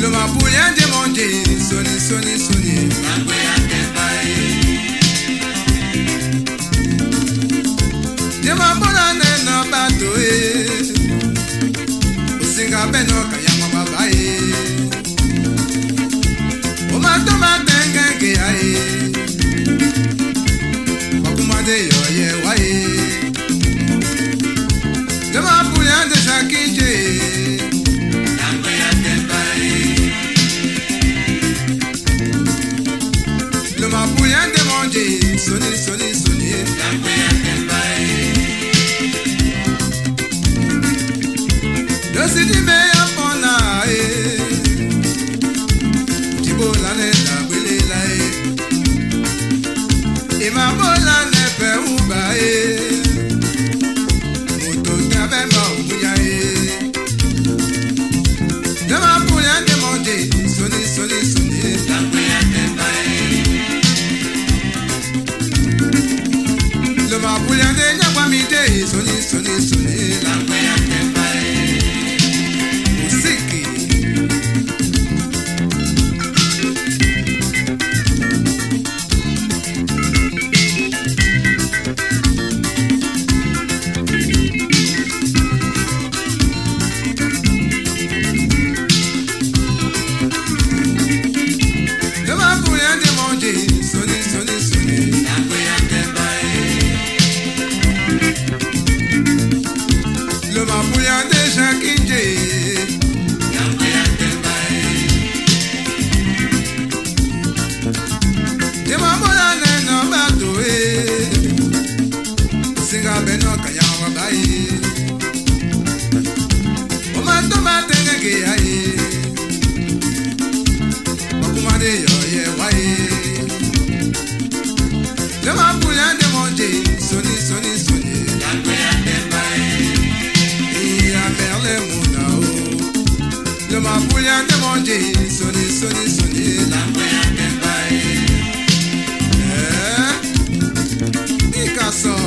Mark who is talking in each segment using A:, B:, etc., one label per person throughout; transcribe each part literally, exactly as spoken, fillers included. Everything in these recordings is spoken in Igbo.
A: Le ma bouillon de manger, sonner, sonner, sonner. De ma bonne na batoe. Osinga beno kayama babae. O ma toma tenga ke ae. Bakuma de yo ye wae. De ma bouillon de chakinje. Le ma bouillon de manger, sonner, sonner, sonner. Le sidi me apona e. Tibo la ne la bele la e. E ma bola ne pe uba e. Moto tabe ma uya e. Le ma bouillon de manger, sonner, sonner, sonner. Le ma bouillon de nyamamide, sonner, sonner, sonner. Musiki. Le ma bouillon de manger, sonner, sonner, sonner. Le ma bouillon de chakinje. De ma bola ne no batoe. Singa beno kayama bae. O ma toma tenga ke ae. Bakuma de yo ye wae. Le ma bouillon de manger, sonner, sonner, sonner. Le ma bouillon de manger, sonner, sonner, sonner. Eh, Ikaso.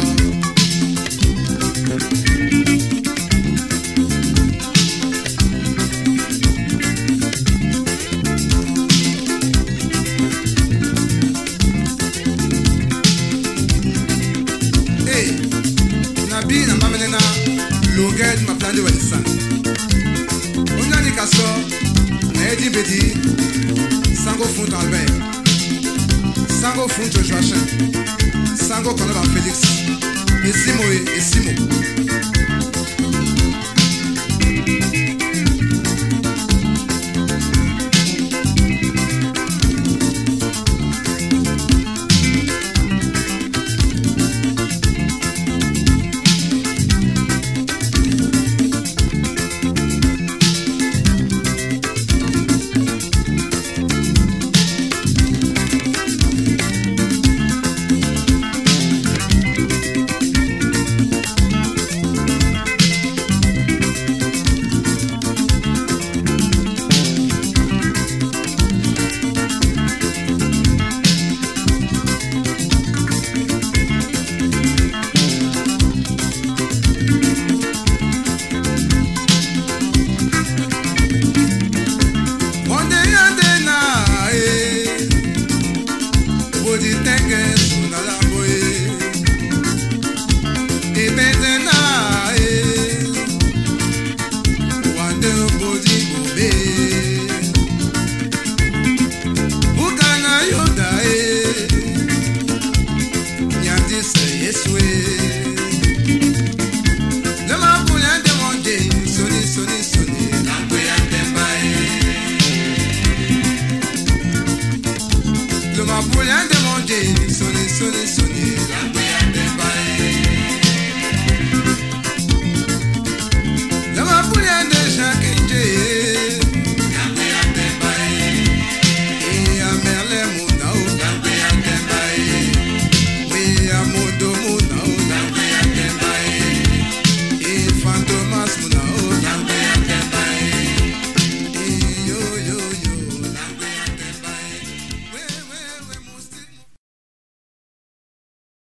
A: Hey, Nabi na mamenena, loged ma plan de walisan. Onani kaso, na edi bedi, sango funto Albert, sango funto Joachim, sango konoba Félix, Esimo e Esimo.